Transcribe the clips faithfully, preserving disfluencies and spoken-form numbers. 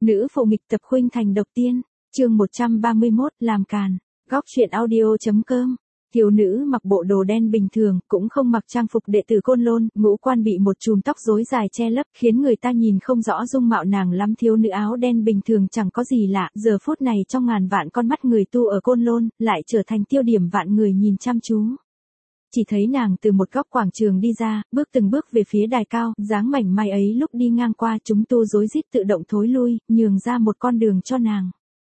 Nữ phụ nghịch tập khuynh thành độc tiên, chương một trăm ba mươi mốt, làm càn. Góc truyện audio.com. Thiếu nữ mặc bộ đồ đen bình thường, cũng không mặc trang phục đệ tử Côn Lôn, ngũ quan bị một chùm tóc rối dài che lấp, khiến người ta nhìn không rõ dung mạo nàng lắm. Thiếu nữ áo đen bình thường chẳng có gì lạ, giờ phút này trong ngàn vạn con mắt người tu ở Côn Lôn, lại trở thành tiêu điểm vạn người nhìn chăm chú. Chỉ thấy nàng từ một góc quảng trường đi ra, bước từng bước về phía đài cao, dáng mảnh mai ấy lúc đi ngang qua chúng tu rối rít tự động thối lui, nhường ra một con đường cho nàng.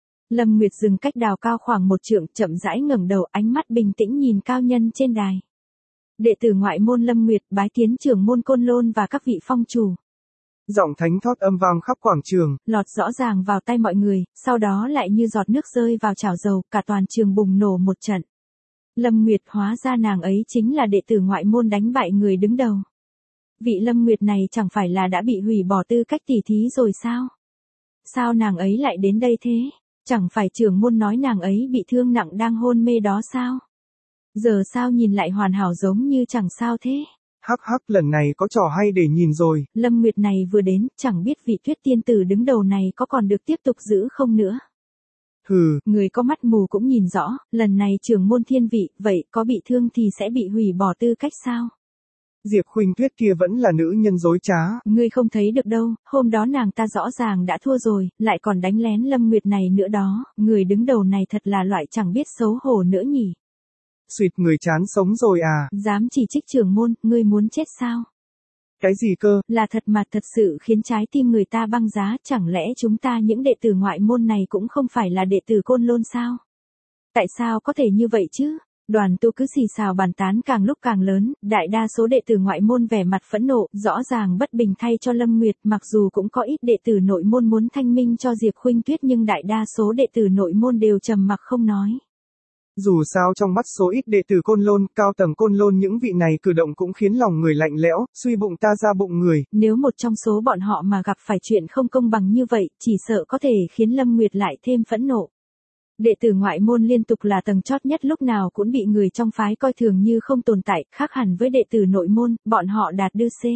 Lâm Nguyệt dừng cách đào cao khoảng một trượng, chậm rãi ngẩng đầu, ánh mắt bình tĩnh nhìn cao nhân trên đài. Đệ tử ngoại môn Lâm Nguyệt bái kiến trưởng môn Côn Lôn và các vị phong chủ. Giọng thánh thót âm vang khắp quảng trường, lọt rõ ràng vào tay mọi người, sau đó lại như giọt nước rơi vào chảo dầu, cả toàn trường bùng nổ một trận. Lâm Nguyệt, hóa ra nàng ấy chính là đệ tử ngoại môn đánh bại người đứng đầu. Vị Lâm Nguyệt này chẳng phải là đã bị hủy bỏ tư cách tỷ thí rồi sao? Sao nàng ấy lại đến đây thế? Chẳng phải trưởng môn nói nàng ấy bị thương nặng đang hôn mê đó sao? Giờ sao nhìn lại hoàn hảo giống như chẳng sao thế? Hắc hắc, lần này có trò hay để nhìn rồi. Lâm Nguyệt này vừa đến, chẳng biết vị Tuyết tiên tử đứng đầu này có còn được tiếp tục giữ không nữa. Hừ, người có mắt mù cũng nhìn rõ, lần này trưởng môn thiên vị, vậy có bị thương thì sẽ bị hủy bỏ tư cách sao? Diệp Khuynh Tuyết kia vẫn là nữ nhân dối trá. Ngươi không thấy được đâu, hôm đó nàng ta rõ ràng đã thua rồi, lại còn đánh lén Lâm Nguyệt này nữa đó, người đứng đầu này thật là loại chẳng biết xấu hổ nữa nhỉ. Xuyệt, người chán sống rồi à? Dám chỉ trích trưởng môn, ngươi muốn chết sao? Cái gì cơ? Là thật mà thật sự khiến trái tim người ta băng giá, chẳng lẽ chúng ta những đệ tử ngoại môn này cũng không phải là đệ tử Côn Lôn sao? Tại sao có thể như vậy chứ? Đoàn tu cứ xì xào bàn tán càng lúc càng lớn, đại đa số đệ tử ngoại môn vẻ mặt phẫn nộ, rõ ràng bất bình thay cho Lâm Nguyệt, mặc dù cũng có ít đệ tử nội môn muốn thanh minh cho Diệp Khuynh Tuyết nhưng đại đa số đệ tử nội môn đều trầm mặc không nói. Dù sao trong mắt số ít đệ tử Côn Lôn, cao tầng Côn Lôn những vị này cử động cũng khiến lòng người lạnh lẽo, suy bụng ta ra bụng người. Nếu một trong số bọn họ mà gặp phải chuyện không công bằng như vậy, chỉ sợ có thể khiến Lâm Nguyệt lại thêm phẫn nộ. Đệ tử ngoại môn liên tục là tầng chót nhất, lúc nào cũng bị người trong phái coi thường như không tồn tại, khác hẳn với đệ tử nội môn, bọn họ đạt đưa C.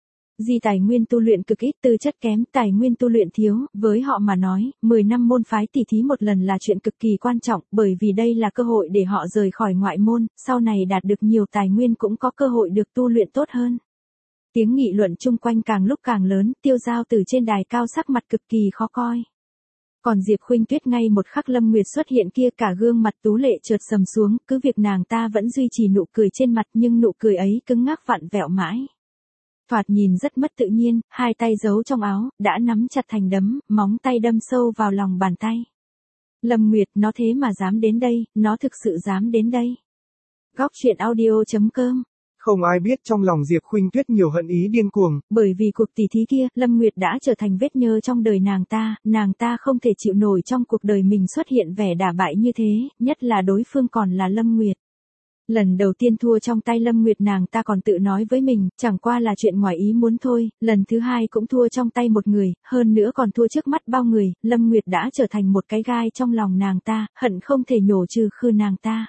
Di tài nguyên tu luyện cực ít, tư chất kém, tài nguyên tu luyện thiếu, với họ mà nói, mười năm môn phái tỷ thí một lần là chuyện cực kỳ quan trọng, bởi vì đây là cơ hội để họ rời khỏi ngoại môn, sau này đạt được nhiều tài nguyên cũng có cơ hội được tu luyện tốt hơn. Tiếng nghị luận chung quanh càng lúc càng lớn, Tiêu Giao từ trên đài cao sắc mặt cực kỳ khó coi. Còn Diệp Khuynh Tuyết ngay một khắc Lâm Nguyệt xuất hiện kia cả gương mặt tú lệ chợt sầm xuống, cứ việc nàng ta vẫn duy trì nụ cười trên mặt nhưng nụ cười ấy cứng ngắc vặn vẹo mãi. Thoạt nhìn rất mất tự nhiên, hai tay giấu trong áo, đã nắm chặt thành đấm, móng tay đâm sâu vào lòng bàn tay. Lâm Nguyệt, nó thế mà dám đến đây, nó thực sự dám đến đây. Góc truyện audio.com. Không ai biết trong lòng Diệp Khuynh Tuyết nhiều hận ý điên cuồng. Bởi vì cuộc tỷ thí kia, Lâm Nguyệt đã trở thành vết nhơ trong đời nàng ta, nàng ta không thể chịu nổi trong cuộc đời mình xuất hiện vẻ đả bại như thế, nhất là đối phương còn là Lâm Nguyệt. Lần đầu tiên thua trong tay Lâm Nguyệt nàng ta còn tự nói với mình, chẳng qua là chuyện ngoài ý muốn thôi, lần thứ hai cũng thua trong tay một người, hơn nữa còn thua trước mắt bao người, Lâm Nguyệt đã trở thành một cái gai trong lòng nàng ta, hận không thể nhổ trừ khư nàng ta.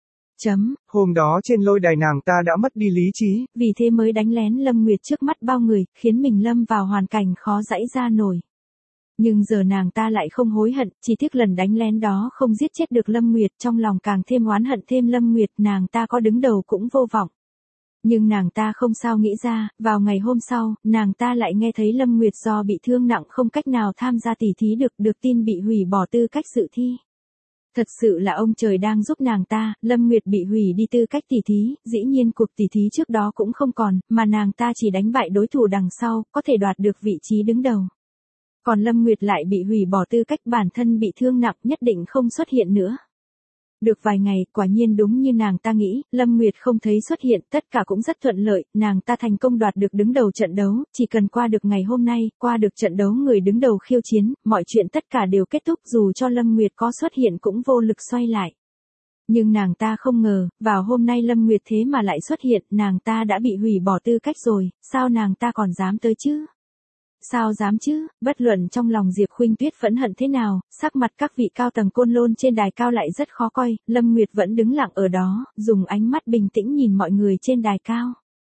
Chấm. Hôm đó trên lôi đài nàng ta đã mất đi lý trí. Vì thế mới đánh lén Lâm Nguyệt trước mắt bao người, khiến mình lâm vào hoàn cảnh khó giãy ra nổi. Nhưng giờ nàng ta lại không hối hận, chỉ tiếc lần đánh lén đó không giết chết được Lâm Nguyệt, trong lòng càng thêm oán hận thêm Lâm Nguyệt, nàng ta có đứng đầu cũng vô vọng. Nhưng nàng ta không sao nghĩ ra, vào ngày hôm sau, nàng ta lại nghe thấy Lâm Nguyệt do bị thương nặng không cách nào tham gia tỷ thí được, được tin bị hủy bỏ tư cách dự thi. Thật sự là ông trời đang giúp nàng ta, Lâm Nguyệt bị hủy đi tư cách tỷ thí, dĩ nhiên cuộc tỷ thí trước đó cũng không còn, mà nàng ta chỉ đánh bại đối thủ đằng sau, có thể đoạt được vị trí đứng đầu. Còn Lâm Nguyệt lại bị hủy bỏ tư cách, bản thân bị thương nặng nhất định không xuất hiện nữa. Được vài ngày, quả nhiên đúng như nàng ta nghĩ, Lâm Nguyệt không thấy xuất hiện, tất cả cũng rất thuận lợi, nàng ta thành công đoạt được đứng đầu trận đấu, chỉ cần qua được ngày hôm nay, qua được trận đấu người đứng đầu khiêu chiến, mọi chuyện tất cả đều kết thúc, dù cho Lâm Nguyệt có xuất hiện cũng vô lực xoay lại. Nhưng nàng ta không ngờ, vào hôm nay Lâm Nguyệt thế mà lại xuất hiện, nàng ta đã bị hủy bỏ tư cách rồi, sao nàng ta còn dám tới chứ? Sao dám chứ, bất luận trong lòng Diệp Khuynh Tuyết phẫn hận thế nào, sắc mặt các vị cao tầng Côn Lôn trên đài cao lại rất khó coi, Lâm Nguyệt vẫn đứng lặng ở đó, dùng ánh mắt bình tĩnh nhìn mọi người trên đài cao.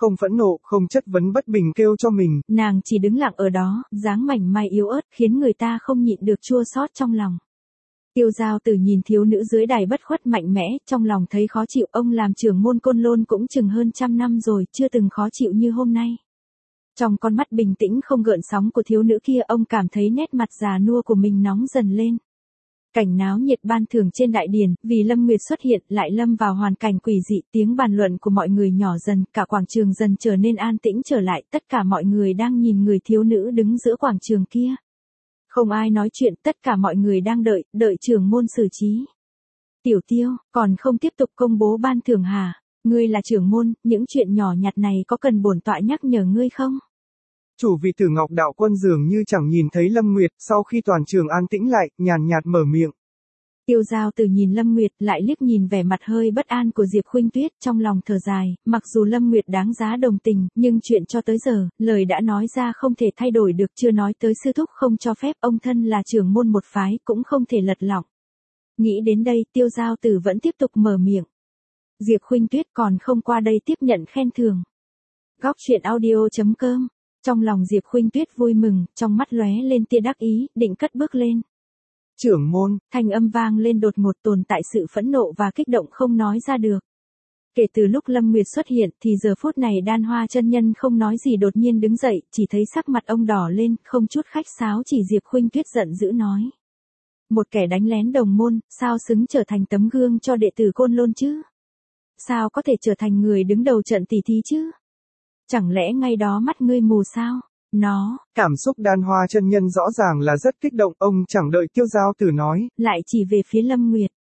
không phẫn nộ, không chất vấn bất bình kêu cho mình. Nàng chỉ đứng lặng ở đó, dáng mảnh mai yếu ớt khiến người ta không nhịn được chua xót trong lòng. Tiêu Giao Tử nhìn thiếu nữ dưới đài bất khuất mạnh mẽ, trong lòng thấy khó chịu. Ông làm trưởng môn Côn Lôn cũng chừng hơn trăm năm rồi, chưa từng khó chịu như hôm nay. Trong con mắt bình tĩnh không gợn sóng của thiếu nữ kia, ông cảm thấy nét mặt già nua của mình nóng dần lên. Cảnh náo nhiệt ban thưởng trên đại điển, vì Lâm Nguyệt xuất hiện lại lâm vào hoàn cảnh quỷ dị, tiếng bàn luận của mọi người nhỏ dần, cả quảng trường dần trở nên an tĩnh trở lại, tất cả mọi người đang nhìn người thiếu nữ đứng giữa quảng trường kia. Không ai nói chuyện, tất cả mọi người đang đợi, đợi trưởng môn xử trí. Tiểu Tiêu, còn không tiếp tục công bố ban thưởng hả? Ngươi là trưởng môn, những chuyện nhỏ nhặt này có cần bổn tọa nhắc nhở ngươi không? Chủ vị Tử Ngọc Đạo Quân dường như chẳng nhìn thấy Lâm Nguyệt, sau khi toàn trường an tĩnh lại, nhàn nhạt mở miệng. Tiêu Giao Tử nhìn Lâm Nguyệt, lại liếc nhìn vẻ mặt hơi bất an của Diệp Khuynh Tuyết, trong lòng thở dài, mặc dù Lâm Nguyệt đáng giá đồng tình, nhưng chuyện cho tới giờ, lời đã nói ra không thể thay đổi được, chưa nói tới sư thúc không cho phép, ông thân là trưởng môn một phái, cũng không thể lật lọng. Nghĩ đến đây, Tiêu Giao Tử vẫn tiếp tục mở miệng. Diệp Khuynh Tuyết còn không qua đây tiếp nhận khen thưởng. Góc truyện audio chấm com. Trong lòng Diệp Khuynh Tuyết vui mừng, trong mắt lóe lên tia đắc ý, định cất bước lên. Trưởng môn, thanh âm vang lên đột ngột, tồn tại sự phẫn nộ và kích động không nói ra được. Kể từ lúc Lâm Nguyệt xuất hiện thì giờ phút này Đan Hoa chân nhân không nói gì đột nhiên đứng dậy, chỉ thấy sắc mặt ông đỏ lên, không chút khách sáo chỉ Diệp Khuynh Tuyết giận dữ nói. Một kẻ đánh lén đồng môn, sao xứng trở thành tấm gương cho đệ tử Côn Lôn chứ? Sao có thể trở thành người đứng đầu trận tỷ thí chứ? Chẳng lẽ ngay đó mắt ngươi mù sao? Nó, cảm xúc Đan Hoa chân nhân rõ ràng là rất kích động, ông chẳng đợi Tiêu Giao Tử nói, lại chỉ về phía Lâm Nguyệt.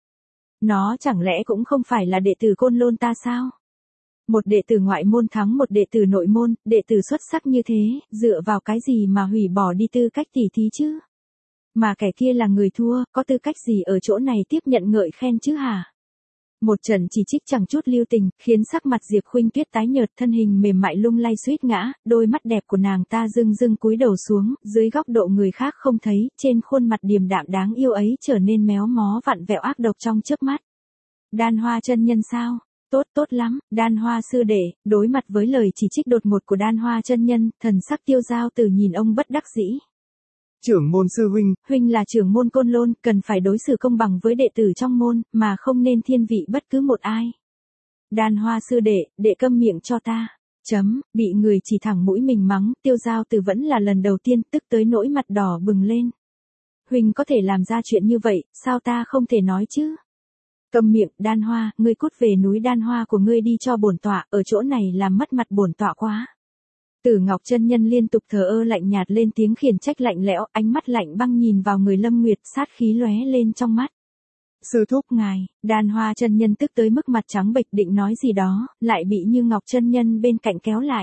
Nó chẳng lẽ cũng không phải là đệ tử Côn Lôn ta sao? Một đệ tử ngoại môn thắng một đệ tử nội môn, đệ tử xuất sắc như thế, dựa vào cái gì mà hủy bỏ đi tư cách tỷ thí chứ? Mà kẻ kia là người thua, có tư cách gì ở chỗ này tiếp nhận ngợi khen chứ hả? Một trận chỉ trích chẳng chút lưu tình, khiến sắc mặt Diệp Khuynh Tuyết tái nhợt, thân hình mềm mại lung lay suýt ngã, đôi mắt đẹp của nàng ta rưng rưng cúi đầu xuống, dưới góc độ người khác không thấy, trên khuôn mặt điềm đạm đáng yêu ấy trở nên méo mó vặn vẹo ác độc trong chớp mắt. Đan Hoa chân nhân sao? Tốt tốt lắm, Đan Hoa sư đệ. Đối mặt với lời chỉ trích đột ngột của Đan Hoa chân nhân, thần sắc Tiêu Giao Tử nhìn ông bất đắc dĩ. Trưởng môn sư huynh, huynh là trưởng môn Côn Lôn, cần phải đối xử công bằng với đệ tử trong môn, mà không nên thiên vị bất cứ một ai. Đan Hoa sư đệ, đệ câm miệng cho ta. Chấm, bị người chỉ thẳng mũi mình mắng, Tiêu Giao Tử vẫn là lần đầu tiên, tức tới nỗi mặt đỏ bừng lên. Huynh có thể làm ra chuyện như vậy, sao ta không thể nói chứ? Câm miệng, Đan Hoa, ngươi cút về núi Đan Hoa của ngươi đi cho bổn tọa, ở chỗ này làm mất mặt bổn tọa quá. Tử Ngọc chân nhân liên tục thờ ơ lạnh nhạt lên tiếng khiển trách lạnh lẽo, ánh mắt lạnh băng nhìn vào người Lâm Nguyệt, sát khí lóe lên trong mắt. Sư thúc ngài, Đan Hoa chân nhân tức tới mức mặt trắng bệch định nói gì đó, lại bị Như Ngọc chân nhân bên cạnh kéo lại.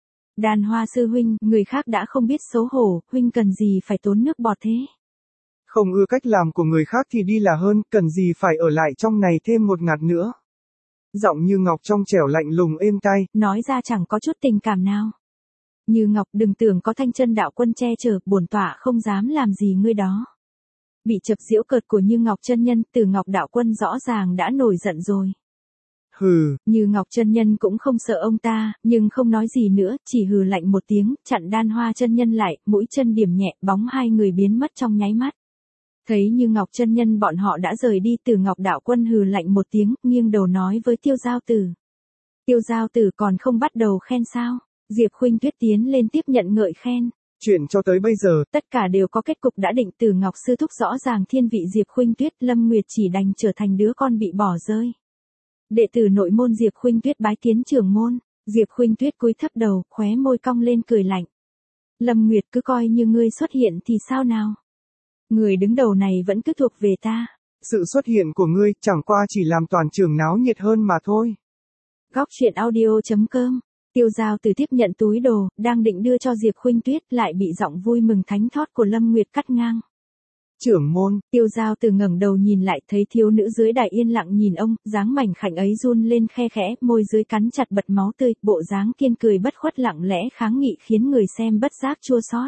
Đan Hoa sư huynh, người khác đã không biết xấu hổ, huynh cần gì phải tốn nước bọt thế? Không ưa cách làm của người khác thì đi là hơn, cần gì phải ở lại trong này thêm một ngạt nữa. Giọng Như Ngọc trong trẻo lạnh lùng êm tai, nói ra chẳng có chút tình cảm nào. Như Ngọc, đừng tưởng có Thanh Chân đạo quân che chở, bổn tọa không dám làm gì ngươi đó. Bị chập giễu cợt của Như Ngọc chân nhân, Tử Ngọc đạo quân rõ ràng đã nổi giận rồi. Hừ. Như Ngọc chân nhân cũng không sợ ông ta, nhưng không nói gì nữa, chỉ hừ lạnh một tiếng, chặn Đan Hoa chân nhân lại, mũi chân điểm nhẹ, bóng hai người biến mất trong nháy mắt. Thấy Như Ngọc chân nhân bọn họ đã rời đi, Tử Ngọc đạo quân hừ lạnh một tiếng, nghiêng đầu nói với Tiêu Giao Tử. Tiêu Giao Tử còn không bắt đầu khen sao? Diệp Khuynh Tuyết tiến lên tiếp nhận ngợi khen. Chuyện cho tới bây giờ, tất cả đều có kết cục đã định. Từ Ngọc sư thúc rõ ràng thiên vị Diệp Khuynh Tuyết, Lâm Nguyệt chỉ đành trở thành đứa con bị bỏ rơi. Đệ tử nội môn Diệp Khuynh Tuyết bái kiến trưởng môn. Diệp Khuynh Tuyết cúi thấp đầu, khóe môi cong lên cười lạnh. Lâm Nguyệt, cứ coi như ngươi xuất hiện thì sao nào? Người đứng đầu này vẫn cứ thuộc về ta. Sự xuất hiện của ngươi chẳng qua chỉ làm toàn trường náo nhiệt hơn mà thôi. Góc truyện audio chấm com. Tiêu Giao Tử tiếp nhận túi đồ, đang định đưa cho Diệp Khuynh Tuyết, lại bị giọng vui mừng thánh thót của Lâm Nguyệt cắt ngang. Trưởng môn. Tiêu Giao Tử ngẩng đầu nhìn lại, thấy thiếu nữ dưới đài yên lặng nhìn ông, dáng mảnh khảnh ấy run lên khe khẽ, môi dưới cắn chặt bật máu tươi, bộ dáng kiên cười bất khuất lặng lẽ kháng nghị khiến người xem bất giác chua xót.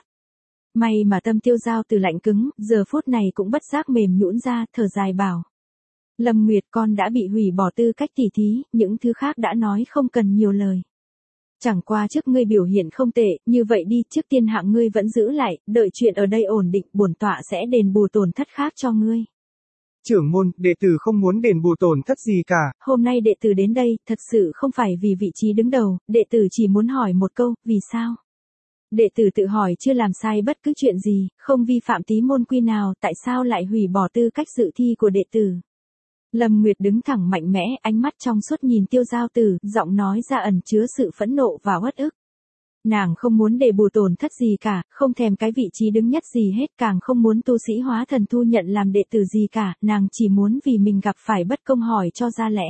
May mà tâm Tiêu Giao Tử lạnh cứng, giờ phút này cũng bất giác mềm nhũn ra, thở dài bảo. Lâm Nguyệt, con đã bị hủy bỏ tư cách tỷ thí, những thứ khác đã nói không cần nhiều lời. Chẳng qua trước ngươi biểu hiện không tệ, như vậy đi, trước tiên hạng ngươi vẫn giữ lại, đợi chuyện ở đây ổn định, bổn tọa sẽ đền bù tổn thất khác cho ngươi. Trưởng môn, đệ tử không muốn đền bù tổn thất gì cả. Hôm nay đệ tử đến đây, thật sự không phải vì vị trí đứng đầu, đệ tử chỉ muốn hỏi một câu, vì sao? Đệ tử tự hỏi chưa làm sai bất cứ chuyện gì, không vi phạm tí môn quy nào, tại sao lại hủy bỏ tư cách dự thi của đệ tử? Lâm Nguyệt đứng thẳng mạnh mẽ, ánh mắt trong suốt nhìn Tiêu Giao Tử, giọng nói ra ẩn chứa sự phẫn nộ và uất ức. Nàng không muốn để bù tổn thất gì cả, không thèm cái vị trí đứng nhất gì hết, càng không muốn tu sĩ hóa thần thu nhận làm đệ tử gì cả, nàng chỉ muốn vì mình gặp phải bất công hỏi cho ra lẽ.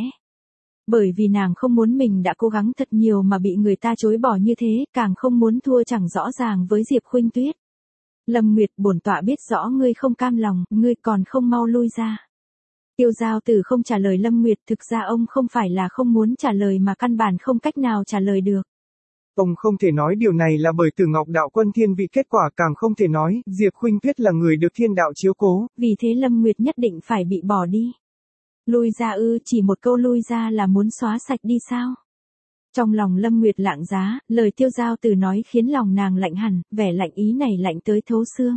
Bởi vì nàng không muốn mình đã cố gắng thật nhiều mà bị người ta chối bỏ như thế, càng không muốn thua chẳng rõ ràng với Diệp Khuynh Tuyết. Lâm Nguyệt, bổn tọa biết rõ ngươi không cam lòng, ngươi còn không mau lui ra. Tiêu Giao Tử không trả lời Lâm Nguyệt, thực ra ông không phải là không muốn trả lời mà căn bản không cách nào trả lời được. Ông không thể nói điều này là bởi Tử Ngọc đạo quân thiên vị, kết quả càng không thể nói, Diệp Khuynh Tuyết là người được thiên đạo chiếu cố. Vì thế Lâm Nguyệt nhất định phải bị bỏ đi. Lui ra ư, chỉ một câu lui ra là muốn xóa sạch đi sao? Trong lòng Lâm Nguyệt lạng giá, lời Tiêu Giao Tử nói khiến lòng nàng lạnh hẳn, vẻ lạnh ý này lạnh tới thấu xương.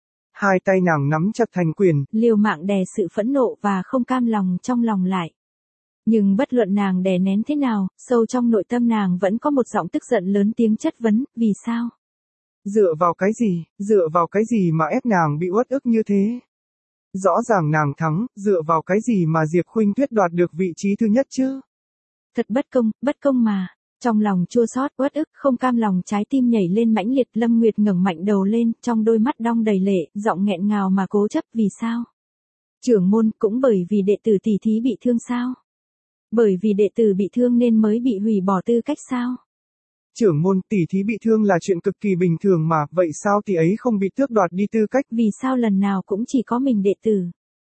Hai tay nàng nắm chặt thành quyền, liều mạng đè sự phẫn nộ và không cam lòng trong lòng lại. Nhưng bất luận nàng đè nén thế nào, sâu trong nội tâm nàng vẫn có một giọng tức giận lớn tiếng chất vấn, vì sao? Dựa vào cái gì, dựa vào cái gì mà ép nàng bị uất ức như thế? Rõ ràng nàng thắng, dựa vào cái gì mà Diệp Khuynh Tuyết đoạt được vị trí thứ nhất chứ? Thật bất công, bất công mà. Trong lòng chua xót, uất ức, không cam lòng, trái tim nhảy lên mãnh liệt, Lâm Nguyệt ngẩng mạnh đầu lên, trong đôi mắt đong đầy lệ, giọng nghẹn ngào mà cố chấp, vì sao? Trưởng môn, cũng bởi vì đệ tử tỷ thí bị thương sao? Bởi vì đệ tử bị thương nên mới bị hủy bỏ tư cách sao? Trưởng môn, tỷ thí bị thương là chuyện cực kỳ bình thường mà, vậy sao tỷ ấy không bị tước đoạt đi tư cách? Vì sao lần nào cũng chỉ có mình đệ tử?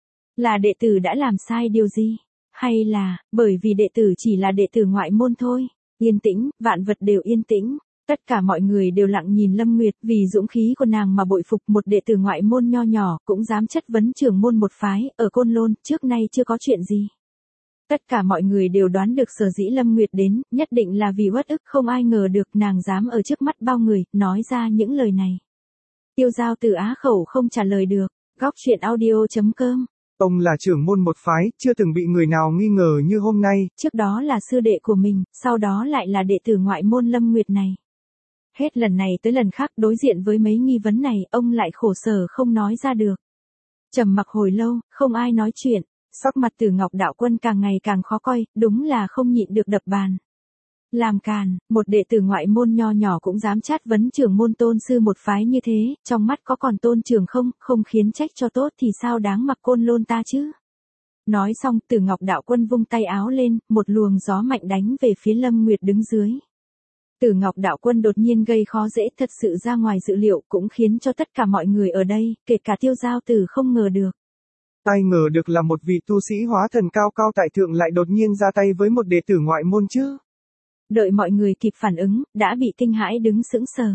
Là đệ tử đã làm sai điều gì? Hay là, bởi vì đệ tử chỉ là đệ tử ngoại môn thôi? Yên tĩnh, vạn vật đều yên tĩnh. Tất cả mọi người đều lặng nhìn Lâm Nguyệt, vì dũng khí của nàng mà bội phục, một đệ tử ngoại môn nho nhỏ, cũng dám chất vấn trưởng môn một phái, ở Côn Lôn, trước nay chưa có chuyện gì. Tất cả mọi người đều đoán được sở dĩ Lâm Nguyệt đến, nhất định là vì uất ức, không ai ngờ được nàng dám ở trước mắt bao người, nói ra những lời này. Tiêu Giao Tử á khẩu không trả lời được. Góc truyện audio chấm com. Ông là trưởng môn một phái, chưa từng bị người nào nghi ngờ như hôm nay. Trước đó là sư đệ của mình, sau đó lại là đệ tử ngoại môn Lâm Nguyệt này. Hết lần này tới lần khác, đối diện với mấy nghi vấn này, ông lại khổ sở không nói ra được. Trầm mặc hồi lâu, không ai nói chuyện. Sắc mặt Tử Ngọc đạo quân càng ngày càng khó coi, đúng là không nhịn được đập bàn. Làm càn, một đệ tử ngoại môn nho nhỏ cũng dám chát vấn trưởng môn tôn sư một phái như thế, trong mắt có còn tôn trưởng không, không khiến trách cho tốt thì sao đáng mặc Côn Lôn ta chứ? Nói xong, Tử Ngọc đạo quân vung tay áo lên, một luồng gió mạnh đánh về phía Lâm Nguyệt đứng dưới. Tử Ngọc đạo quân đột nhiên gây khó dễ, thật sự ra ngoài dự liệu, cũng khiến cho tất cả mọi người ở đây, kể cả Tiêu Giao Tử không ngờ được. Ai ngờ được là một vị tu sĩ hóa thần cao cao tại thượng lại đột nhiên ra tay với một đệ tử ngoại môn chứ. Đợi mọi người kịp phản ứng, đã bị kinh hãi đứng sững sờ.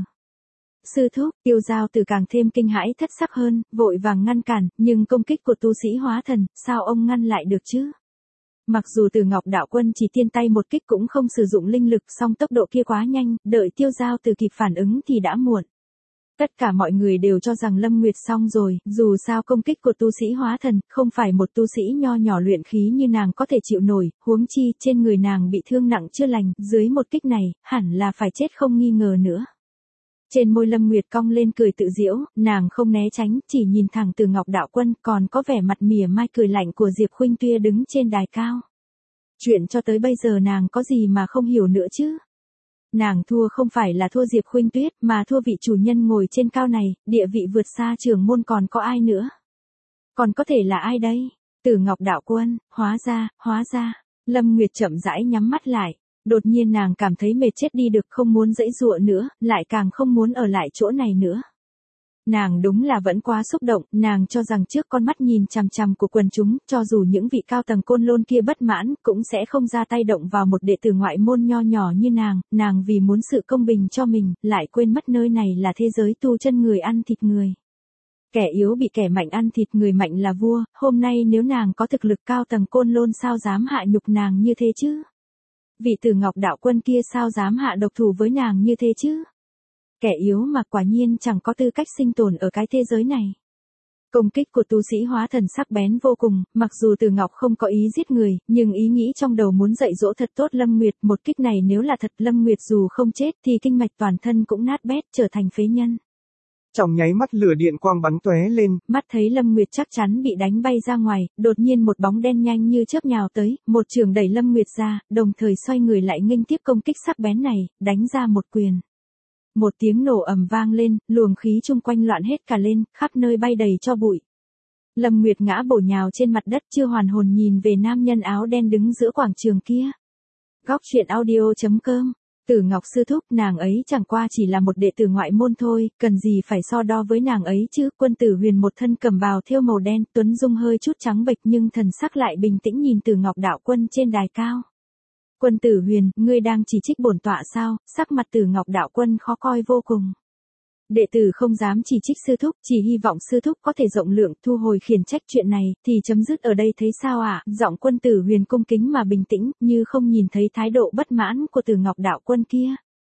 Sư thúc, Tiêu Giao Tử càng thêm kinh hãi thất sắc hơn, vội vàng ngăn cản, nhưng công kích của tu sĩ hóa thần, sao ông ngăn lại được chứ? Mặc dù Tử Ngọc đạo quân chỉ tiên tay một kích cũng không sử dụng linh lực, song tốc độ kia quá nhanh, đợi Tiêu Giao Tử kịp phản ứng thì đã muộn. Tất cả mọi người đều cho rằng Lâm Nguyệt xong rồi, dù sao công kích của tu sĩ hóa thần, không phải một tu sĩ nho nhỏ luyện khí như nàng có thể chịu nổi, huống chi trên người nàng bị thương nặng chưa lành, dưới một kích này, hẳn là phải chết không nghi ngờ nữa. Trên môi Lâm Nguyệt cong lên cười tự giễu, nàng không né tránh, chỉ nhìn thẳng Tử Ngọc đạo quân, còn có vẻ mặt mỉa mai cười lạnh của Diệp Khuynh Tuyết đứng trên đài cao. Chuyện cho tới bây giờ nàng có gì mà không hiểu nữa chứ? Nàng thua không phải là thua Diệp Khuynh Tuyết, mà thua vị chủ nhân ngồi trên cao này, địa vị vượt xa trưởng môn, còn có ai nữa? Còn có thể là ai đây? Tử Ngọc đạo quân, hóa ra, hóa ra. Lâm Nguyệt chậm rãi nhắm mắt lại. Đột nhiên nàng cảm thấy mệt chết đi được, không muốn giãy giụa nữa, lại càng không muốn ở lại chỗ này nữa. Nàng đúng là vẫn quá xúc động, nàng cho rằng trước con mắt nhìn chằm chằm của quần chúng, cho dù những vị cao tầng Côn Lôn kia bất mãn, cũng sẽ không ra tay động vào một đệ tử ngoại môn nho nhỏ như nàng, nàng vì muốn sự công bình cho mình, lại quên mất nơi này là thế giới tu chân người ăn thịt người. Kẻ yếu bị kẻ mạnh ăn thịt, người mạnh là vua, hôm nay nếu nàng có thực lực cao tầng Côn Lôn sao dám hạ nhục nàng như thế chứ? vị Tử Ngọc đạo quân kia sao dám hạ độc thủ với nàng như thế chứ? Kẻ yếu mà quả nhiên chẳng có tư cách sinh tồn ở cái thế giới này. Công kích của tu sĩ hóa thần sắc bén vô cùng, mặc dù Tử Ngọc không có ý giết người, nhưng ý nghĩ trong đầu muốn dạy dỗ thật tốt Lâm Nguyệt, một kích này nếu là thật Lâm Nguyệt dù không chết thì kinh mạch toàn thân cũng nát bét trở thành phế nhân. Trong nháy mắt lửa điện quang bắn tóe lên, mắt thấy Lâm Nguyệt chắc chắn bị đánh bay ra ngoài, đột nhiên một bóng đen nhanh như chớp nhào tới, một trường đẩy Lâm Nguyệt ra, đồng thời xoay người lại nghênh tiếp công kích sắc bén này, đánh ra một quyền. Một tiếng nổ ầm vang lên, luồng khí chung quanh loạn hết cả lên, khắp nơi bay đầy cho bụi. Lâm Nguyệt ngã bổ nhào trên mặt đất chưa hoàn hồn nhìn về nam nhân áo đen đứng giữa quảng trường kia. Góc truyện audio chấm com. Tử Ngọc sư thúc, nàng ấy chẳng qua chỉ là một đệ tử ngoại môn thôi, cần gì phải so đo với nàng ấy chứ? Quân Tử Huyền một thân cẩm bào thêu màu đen, tuấn dung hơi chút trắng bệch nhưng thần sắc lại bình tĩnh nhìn Tử Ngọc đạo quân trên đài cao. Quân Tử Huyền, ngươi đang chỉ trích bổn tọa sao? Sắc mặt Tử Ngọc đạo quân khó coi vô cùng. Đệ tử không dám chỉ trích sư thúc, chỉ hy vọng sư thúc có thể rộng lượng thu hồi khiển trách chuyện này, thì chấm dứt ở đây thấy sao ạ? À? Giọng Quân Tử Huyền cung kính mà bình tĩnh, như không nhìn thấy thái độ bất mãn của Tử Ngọc đạo quân kia.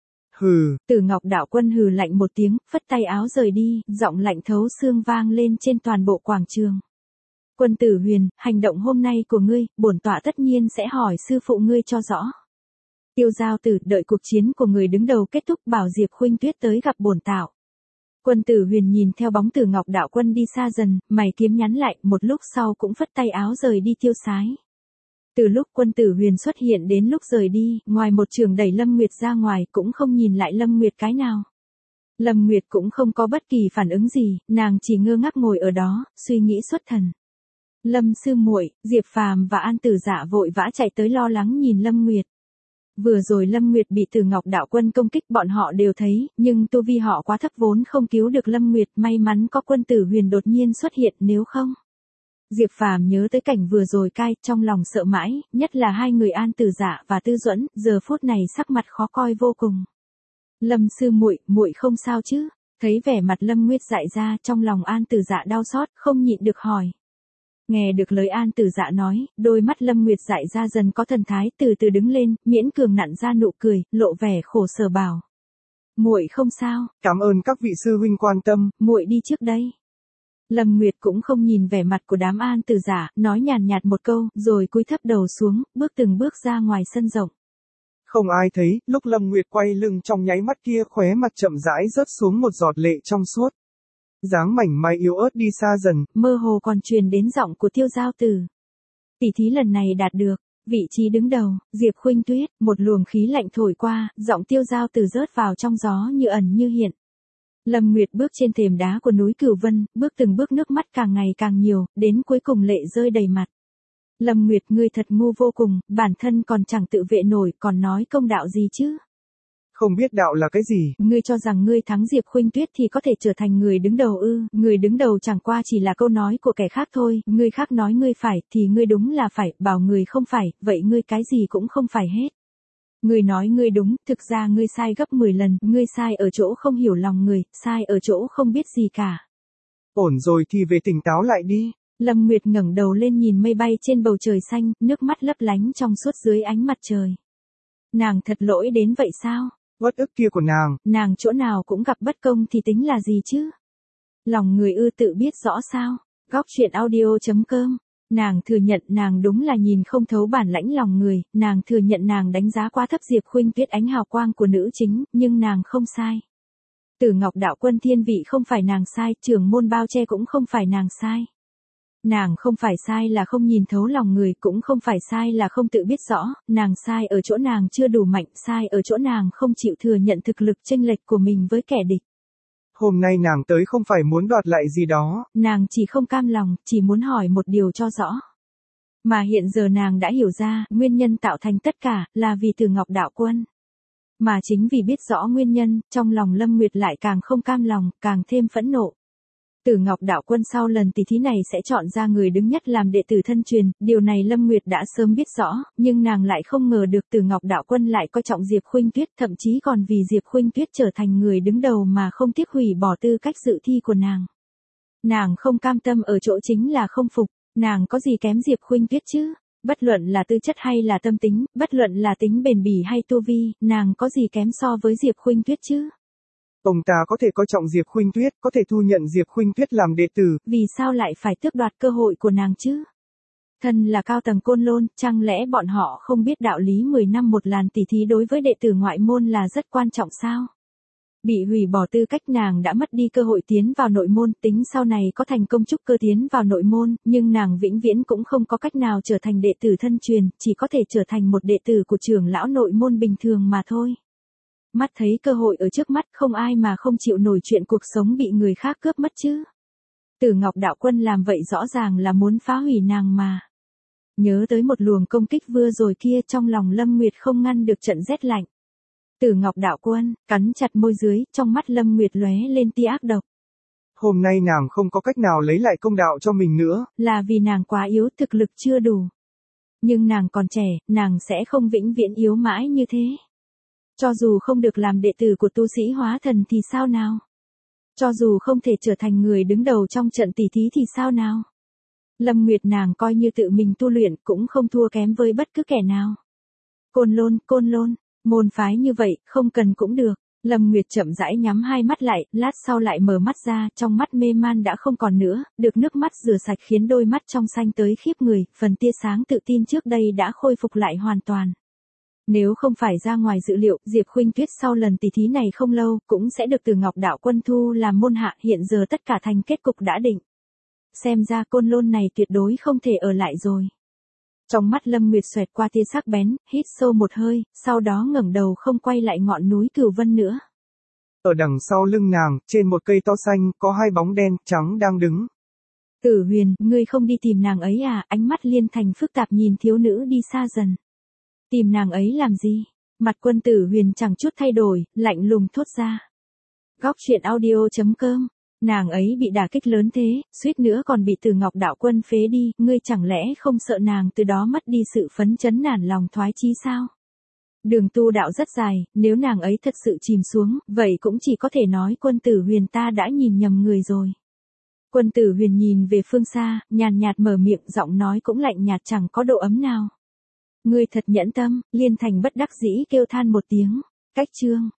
Hừ. Tử Ngọc đạo quân hừ lạnh một tiếng, phất tay áo rời đi, giọng lạnh thấu xương vang lên trên toàn bộ quảng trường. Quân Tử Huyền, hành động hôm nay của ngươi, bổn tọa tất nhiên sẽ hỏi sư phụ ngươi cho rõ. Tiêu Giao Tử, đợi cuộc chiến của người đứng đầu kết thúc bảo Diệp Khuynh Tuyết tới gặp bổn tạo. Quân Tử Huyền nhìn theo bóng Tử Ngọc đạo quân đi xa dần, mày kiếm nhắn lại, một lúc sau cũng phất tay áo rời đi tiêu sái. Từ lúc Quân Tử Huyền xuất hiện đến lúc rời đi, ngoài một trường đẩy Lâm Nguyệt ra ngoài cũng không nhìn lại Lâm Nguyệt cái nào. Lâm Nguyệt cũng không có bất kỳ phản ứng gì, nàng chỉ ngơ ngác ngồi ở đó, suy nghĩ xuất thần. Lâm sư muội, Diệp Phàm và An Tử Dạ vội vã chạy tới lo lắng nhìn Lâm Nguyệt. Vừa rồi Lâm Nguyệt bị Tử Ngọc đạo quân công kích bọn họ đều thấy, nhưng tu vi họ quá thấp vốn không cứu được Lâm Nguyệt, may mắn có Quân Tử Huyền đột nhiên xuất hiện, nếu không. Diệp Phàm nhớ tới cảnh vừa rồi cai, trong lòng sợ mãi, nhất là hai người An Tử Dạ và Tư Duẫn, giờ phút này sắc mặt khó coi vô cùng. Lâm sư muội, muội không sao chứ? Thấy vẻ mặt Lâm Nguyệt dại ra, trong lòng An Tử Dạ đau xót, không nhịn được hỏi. Nghe được lời An Tử Dạ nói, đôi mắt Lâm Nguyệt dại ra dần có thần thái, từ từ đứng lên, miễn cường nặn ra nụ cười, lộ vẻ khổ sở bảo. Muội không sao. Cảm ơn các vị sư huynh quan tâm. Muội đi trước đây. Lâm Nguyệt cũng không nhìn vẻ mặt của đám An Tử Dạ, nói nhàn nhạt một câu, rồi cúi thấp đầu xuống, bước từng bước ra ngoài sân rộng. Không ai thấy, lúc Lâm Nguyệt quay lưng trong nháy mắt kia khóe mặt chậm rãi rớt xuống một giọt lệ trong suốt. Dáng mảnh mai yếu ớt đi xa dần, mơ hồ còn truyền đến giọng của Tiêu Giao Tử. Tỷ thí lần này đạt được vị trí đứng đầu, Diệp Khuynh Tuyết, một luồng khí lạnh thổi qua, giọng Tiêu Giao Tử rớt vào trong gió như ẩn như hiện. Lâm Nguyệt bước trên thềm đá của núi Cửu Vân, bước từng bước nước mắt càng ngày càng nhiều, đến cuối cùng lệ rơi đầy mặt. Lâm Nguyệt, ngươi thật ngu vô cùng, bản thân còn chẳng tự vệ nổi, còn nói công đạo gì chứ? Không biết đạo là cái gì? Ngươi cho rằng ngươi thắng Diệp Khuynh Tuyết thì có thể trở thành người đứng đầu ư? Người đứng đầu chẳng qua chỉ là câu nói của kẻ khác thôi, người khác nói ngươi phải thì ngươi đúng là phải, bảo người không phải, vậy ngươi cái gì cũng không phải hết. Ngươi nói ngươi đúng, thực ra ngươi sai gấp mười lần, ngươi sai ở chỗ không hiểu lòng người, sai ở chỗ không biết gì cả. Ổn rồi thì về tỉnh táo lại đi. Lâm Nguyệt ngẩng đầu lên nhìn mây bay trên bầu trời xanh, nước mắt lấp lánh trong suốt dưới ánh mặt trời. Nàng thật lỗi đến vậy sao? Uất ức kia của nàng. Nàng chỗ nào cũng gặp bất công thì tính là gì chứ? Lòng người ư tự biết rõ sao? Góc truyện audio chấm com. Nàng thừa nhận nàng đúng là nhìn không thấu bản lãnh lòng người, nàng thừa nhận nàng đánh giá quá thấp Diệp Khuynh Tuyết ánh hào quang của nữ chính, nhưng nàng không sai. Tử Ngọc đạo quân thiên vị không phải nàng sai, trưởng môn bao che cũng không phải nàng sai. Nàng không phải sai là không nhìn thấu lòng người, cũng không phải sai là không tự biết rõ, nàng sai ở chỗ nàng chưa đủ mạnh, sai ở chỗ nàng không chịu thừa nhận thực lực chênh lệch của mình với kẻ địch. Hôm nay nàng tới không phải muốn đoạt lại gì đó. Nàng chỉ không cam lòng, chỉ muốn hỏi một điều cho rõ. Mà hiện giờ nàng đã hiểu ra, nguyên nhân tạo thành tất cả, là vì Tử Ngọc đạo quân. Mà chính vì biết rõ nguyên nhân, trong lòng Lâm Nguyệt lại càng không cam lòng, càng thêm phẫn nộ. Tử Ngọc đạo quân sau lần tỷ thí này sẽ chọn ra người đứng nhất làm đệ tử thân truyền, điều này Lâm Nguyệt đã sớm biết rõ, nhưng nàng lại không ngờ được Tử Ngọc đạo quân lại coi trọng Diệp Khuynh Tuyết, thậm chí còn vì Diệp Khuynh Tuyết trở thành người đứng đầu mà không tiếc hủy bỏ tư cách dự thi của nàng. Nàng không cam tâm ở chỗ chính là không phục, nàng có gì kém Diệp Khuynh Tuyết chứ? Bất luận là tư chất hay là tâm tính, bất luận là tính bền bỉ hay tu vi, nàng có gì kém so với Diệp Khuynh Tuyết chứ? Ông ta có thể coi trọng Diệp Khuynh Tuyết, có thể thu nhận Diệp Khuynh Tuyết làm đệ tử. Vì sao lại phải tước đoạt cơ hội của nàng chứ? Thân là cao tầng Côn Lôn, chẳng lẽ bọn họ không biết đạo lý mười năm một làn tỉ thí đối với đệ tử ngoại môn là rất quan trọng sao? Bị hủy bỏ tư cách, nàng đã mất đi cơ hội tiến vào nội môn, tính sau này có thành công trúc cơ tiến vào nội môn, nhưng nàng vĩnh viễn cũng không có cách nào trở thành đệ tử thân truyền, chỉ có thể trở thành một đệ tử của trưởng lão nội môn bình thường mà thôi. Mắt thấy cơ hội ở trước mắt, không ai mà không chịu nổi chuyện cuộc sống bị người khác cướp mất chứ. Tử Ngọc đạo quân làm vậy rõ ràng là muốn phá hủy nàng mà. Nhớ tới một luồng công kích vừa rồi kia, trong lòng Lâm Nguyệt không ngăn được trận rét lạnh. Tử Ngọc đạo quân, cắn chặt môi dưới, trong mắt Lâm Nguyệt lóe lên tia ác độc. Hôm nay nàng không có cách nào lấy lại công đạo cho mình nữa. Là vì nàng quá yếu, thực lực chưa đủ. Nhưng nàng còn trẻ, nàng sẽ không vĩnh viễn yếu mãi như thế. Cho dù không được làm đệ tử của tu sĩ hóa thần thì sao nào? Cho dù không thể trở thành người đứng đầu trong trận tỷ thí thì sao nào? Lâm Nguyệt nàng coi như tự mình tu luyện cũng không thua kém với bất cứ kẻ nào. Côn Lôn, Côn Lôn, môn phái như vậy, không cần cũng được. Lâm Nguyệt chậm rãi nhắm hai mắt lại, lát sau lại mở mắt ra, trong mắt mê man đã không còn nữa, được nước mắt rửa sạch khiến đôi mắt trong xanh tới khiếp người, phần tia sáng tự tin trước đây đã khôi phục lại hoàn toàn. Nếu không phải ra ngoài dự liệu, Diệp Khuynh Tuyết sau lần tỷ thí này không lâu, cũng sẽ được Tử Ngọc đạo quân thu làm môn hạ, hiện giờ tất cả thành kết cục đã định. Xem ra Côn Lôn này tuyệt đối không thể ở lại rồi. Trong mắt Lâm Nguyệt xoẹt qua tia sắc bén, hít sâu một hơi, sau đó ngẩng đầu không quay lại ngọn núi Cửu Vân nữa. Ở đằng sau lưng nàng, trên một cây to xanh, có hai bóng đen, trắng đang đứng. Tử Huyền, ngươi không đi tìm nàng ấy à? Ánh mắt Liên Thành phức tạp nhìn thiếu nữ đi xa dần. Tìm nàng ấy làm gì? Mặt Quân Tử Huyền chẳng chút thay đổi, lạnh lùng thốt ra. Góc truyện audio chấm com. Nàng ấy bị đả kích lớn thế, suýt nữa còn bị Tử Ngọc đạo quân phế đi, ngươi chẳng lẽ không sợ nàng từ đó mất đi sự phấn chấn nản lòng thoái chí sao? Đường tu đạo rất dài, nếu nàng ấy thật sự chìm xuống, vậy cũng chỉ có thể nói Quân Tử Huyền ta đã nhìn nhầm người rồi. Quân Tử Huyền nhìn về phương xa, nhàn nhạt mở miệng, giọng nói cũng lạnh nhạt chẳng có độ ấm nào. Ngươi thật nhẫn tâm, Liên Thành bất đắc dĩ kêu than một tiếng. Cách chương